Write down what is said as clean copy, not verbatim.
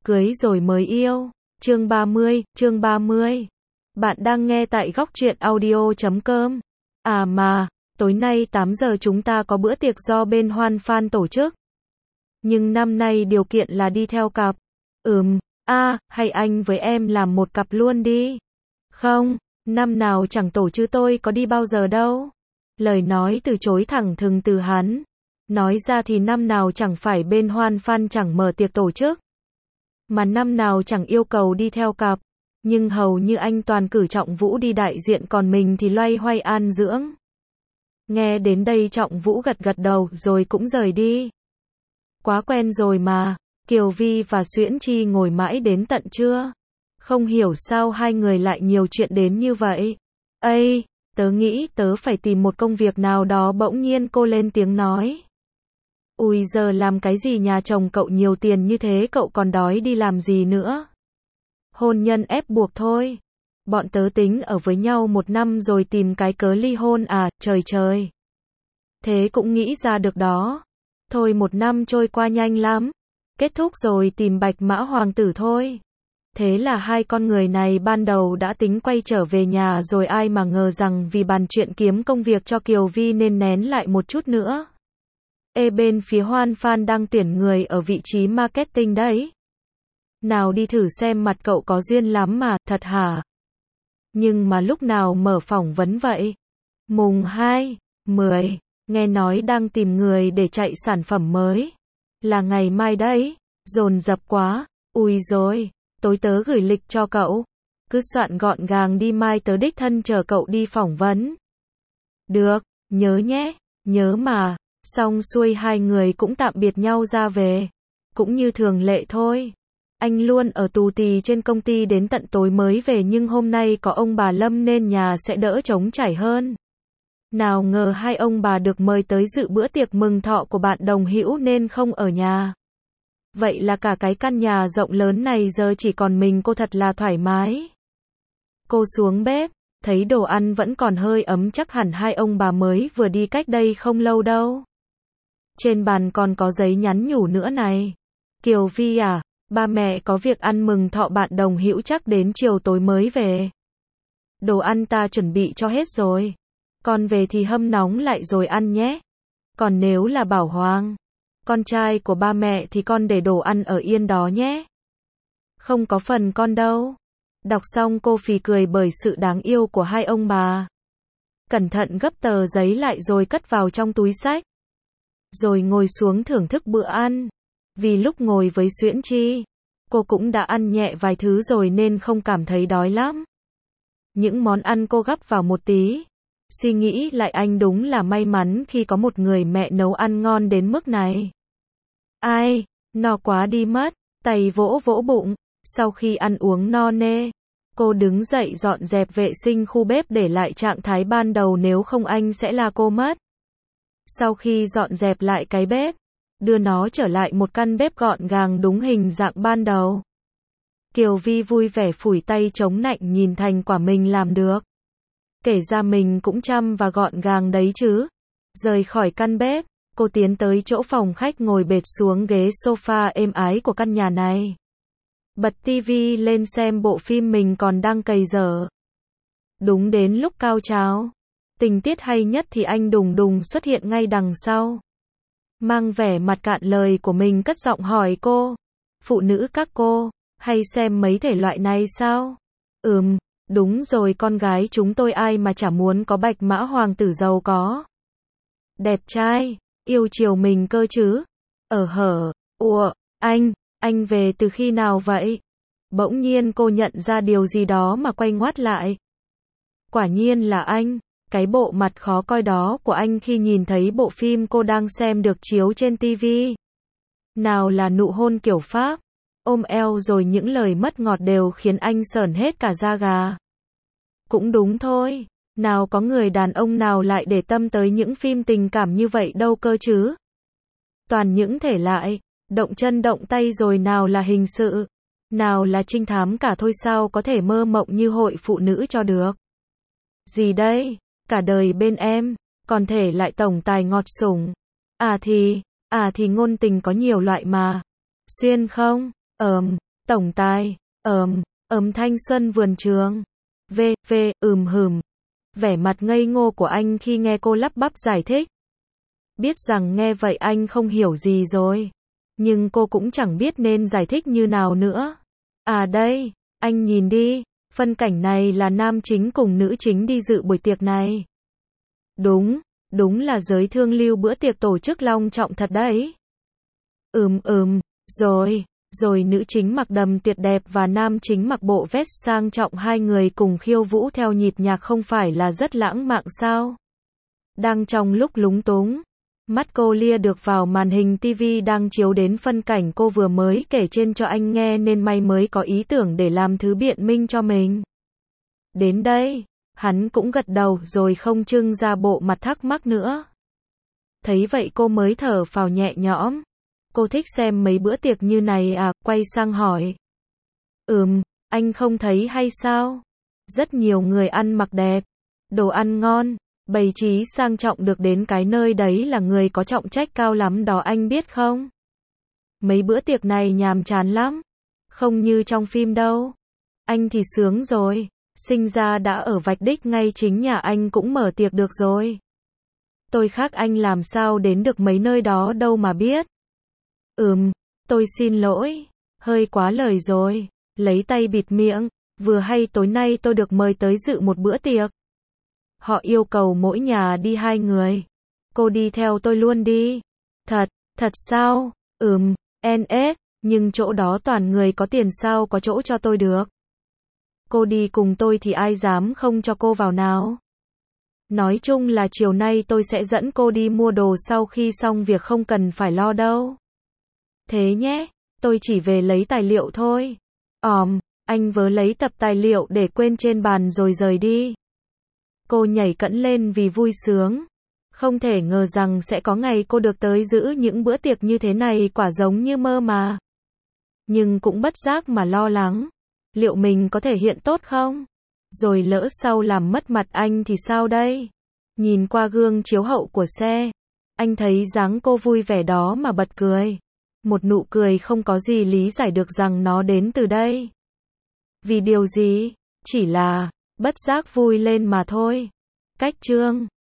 Cưới rồi mới yêu. Chương 30. Bạn đang nghe tại góc truyện audio.com. À mà, tối nay 8 giờ chúng ta có bữa tiệc do bên Hoan Fan tổ chức. Nhưng năm nay điều kiện là đi theo cặp. Hay anh với em làm một cặp luôn đi. Không, năm nào chẳng tổ chứ tôi có đi bao giờ đâu. Lời nói từ chối thẳng thừng từ hắn. Nói ra thì năm nào chẳng phải bên Hoan Fan chẳng mở tiệc tổ chức. Mà năm nào chẳng yêu cầu đi theo cặp. Nhưng hầu như anh toàn cử Trọng Vũ đi đại diện còn mình thì loay hoay an dưỡng. Nghe đến đây Trọng Vũ gật gật đầu rồi cũng rời đi. Quá quen rồi mà. Kiều Vi và Xuyễn Chi ngồi mãi đến tận trưa. Không hiểu sao hai người lại nhiều chuyện đến như vậy. Ây, tớ nghĩ tớ phải tìm một công việc nào đó. Bỗng nhiên cô lên tiếng nói. Ui giờ làm cái gì, nhà chồng cậu nhiều tiền như thế cậu còn đói đi làm gì nữa. Hôn nhân ép buộc thôi. Bọn tớ tính ở với nhau 1 năm rồi tìm cái cớ ly hôn à, trời. Thế cũng nghĩ ra được đó. Thôi 1 năm trôi qua nhanh lắm. Kết thúc rồi tìm Bạch Mã Hoàng tử thôi. Thế là hai con người này ban đầu đã tính quay trở về nhà rồi, ai mà ngờ rằng vì bàn chuyện kiếm công việc cho Kiều Vi nên nén lại một chút nữa. Bên phía Hoan Fan đang tuyển người ở vị trí marketing đấy. Nào đi thử xem, mặt cậu có duyên lắm mà, thật hả? Nhưng mà lúc nào mở phỏng vấn vậy? Mùng 2/10, nghe nói đang tìm người để chạy sản phẩm mới. Là ngày mai đấy, dồn dập quá, ui rồi, tối tớ gửi lịch cho cậu. Cứ soạn gọn gàng đi, mai tớ đích thân chờ cậu đi phỏng vấn. Được, nhớ nhé, nhớ mà. Xong xuôi hai người cũng tạm biệt nhau ra về. Cũng như thường lệ thôi. Anh luôn ở tù tì trên công ty đến tận tối mới về, nhưng hôm nay có ông bà Lâm nên nhà sẽ đỡ trống trải hơn. Nào ngờ hai ông bà được mời tới dự bữa tiệc mừng thọ của bạn đồng hữu nên không ở nhà. Vậy là cả cái căn nhà rộng lớn này giờ chỉ còn mình cô, thật là thoải mái. Cô xuống bếp, thấy đồ ăn vẫn còn hơi ấm, chắc hẳn hai ông bà mới vừa đi cách đây không lâu đâu. Trên bàn còn có giấy nhắn nhủ nữa này. Kiều Vi à, ba mẹ có việc ăn mừng thọ bạn đồng hữu chắc đến chiều tối mới về. Đồ ăn ta chuẩn bị cho hết rồi. Con về thì hâm nóng lại rồi ăn nhé. Còn nếu là Bảo Hoàng, con trai của ba mẹ thì con để đồ ăn ở yên đó nhé. Không có phần con đâu. Đọc xong cô phì cười bởi sự đáng yêu của hai ông bà. Cẩn thận gấp tờ giấy lại rồi cất vào trong túi xách. Rồi ngồi xuống thưởng thức bữa ăn. Vì lúc ngồi với Xuyễn Chi, cô cũng đã ăn nhẹ vài thứ rồi nên không cảm thấy đói lắm. Những món ăn cô gắp vào một tí. Suy nghĩ lại anh đúng là may mắn khi có một người mẹ nấu ăn ngon đến mức này. Ai, no quá đi mất, tay vỗ vỗ bụng. Sau khi ăn uống no nê, cô đứng dậy dọn dẹp vệ sinh khu bếp để lại trạng thái ban đầu, nếu không anh sẽ la cô mất. Sau khi dọn dẹp lại cái bếp, đưa nó trở lại một căn bếp gọn gàng đúng hình dạng ban đầu. Kiều Vi vui vẻ phủi tay chống nạnh nhìn thành quả mình làm được. Kể ra mình cũng chăm và gọn gàng đấy chứ. Rời khỏi căn bếp, cô tiến tới chỗ phòng khách ngồi bệt xuống ghế sofa êm ái của căn nhà này. Bật tivi lên xem bộ phim mình còn đang cày dở. Đúng đến lúc cao trào, tình tiết hay nhất thì anh đùng đùng xuất hiện ngay đằng sau. Mang vẻ mặt cạn lời của mình cất giọng hỏi cô. Phụ nữ các cô, hay xem mấy thể loại này sao? Đúng rồi, con gái chúng tôi ai mà chả muốn có Bạch Mã Hoàng tử giàu có, đẹp trai, yêu chiều mình cơ chứ. Anh về từ khi nào vậy? Bỗng nhiên cô nhận ra điều gì đó mà quay ngoắt lại. Quả nhiên là anh. Cái bộ mặt khó coi đó của anh khi nhìn thấy bộ phim cô đang xem được chiếu trên tivi. Nào là nụ hôn kiểu Pháp, ôm eo rồi những lời mất ngọt đều khiến anh sởn hết cả da gà. Cũng đúng thôi, nào có người đàn ông nào lại để tâm tới những phim tình cảm như vậy đâu cơ chứ. Toàn những thể loại động chân động tay, rồi nào là hình sự, nào là trinh thám cả thôi, sao có thể mơ mộng như hội phụ nữ cho được. Gì đây? Cả đời bên em, còn thể lại tổng tài ngọt sủng. À thì ngôn tình có nhiều loại mà. Xuyên không? Tổng tài, thanh xuân vườn trường. Hừm. Vẻ mặt ngây ngô của anh khi nghe cô lắp bắp giải thích. Biết rằng nghe vậy anh không hiểu gì rồi. Nhưng cô cũng chẳng biết nên giải thích như nào nữa. À đây, anh nhìn đi, phân cảnh này là nam chính cùng nữ chính đi dự buổi tiệc này. Đúng là giới thương lưu bữa tiệc tổ chức long trọng thật đấy. Rồi nữ chính mặc đầm tuyệt đẹp và nam chính mặc bộ vest sang trọng, hai người cùng khiêu vũ theo nhịp nhạc không phải là rất lãng mạn sao? Đang trong lúc lúng túng, mắt cô lia được vào màn hình TV đang chiếu đến phân cảnh cô vừa mới kể trên cho anh nghe nên may mới có ý tưởng để làm thứ biện minh cho mình. Đến đây, hắn cũng gật đầu rồi không trưng ra bộ mặt thắc mắc nữa. Thấy vậy cô mới thở phào nhẹ nhõm. Cô thích xem mấy bữa tiệc như này à, quay sang hỏi. Anh không thấy hay sao? Rất nhiều người ăn mặc đẹp, đồ ăn ngon, bày trí sang trọng, được đến cái nơi đấy là người có trọng trách cao lắm đó anh biết không? Mấy bữa tiệc này nhàm chán lắm, không như trong phim đâu. Anh thì sướng rồi, sinh ra đã ở vạch đích, ngay chính nhà anh cũng mở tiệc được rồi. Tôi khác anh làm sao đến được mấy nơi đó đâu mà biết. Tôi xin lỗi, hơi quá lời rồi. Lấy tay bịt miệng, vừa hay tối nay tôi được mời tới dự một bữa tiệc. Họ yêu cầu mỗi nhà đi 2 người. Cô đi theo tôi luôn đi. Thật sao? Nhưng chỗ đó toàn người có tiền, sao có chỗ cho tôi được. Cô đi cùng tôi thì ai dám không cho cô vào nào. Nói chung là chiều nay tôi sẽ dẫn cô đi mua đồ sau khi xong việc, không cần phải lo đâu. Thế nhé, tôi chỉ về lấy tài liệu thôi. Anh vớ lấy tập tài liệu để quên trên bàn rồi rời đi. Cô nhảy cẫng lên vì vui sướng. Không thể ngờ rằng sẽ có ngày cô được tới giữ những bữa tiệc như thế này, quả giống như mơ mà. Nhưng cũng bất giác mà lo lắng. Liệu mình có thể hiện tốt không? Rồi lỡ sau làm mất mặt anh thì sao đây? Nhìn qua gương chiếu hậu của xe, anh thấy dáng cô vui vẻ đó mà bật cười. Một nụ cười không có gì lý giải được rằng nó đến từ đây. Vì điều gì? Chỉ là bất giác vui lên mà thôi. Cách chương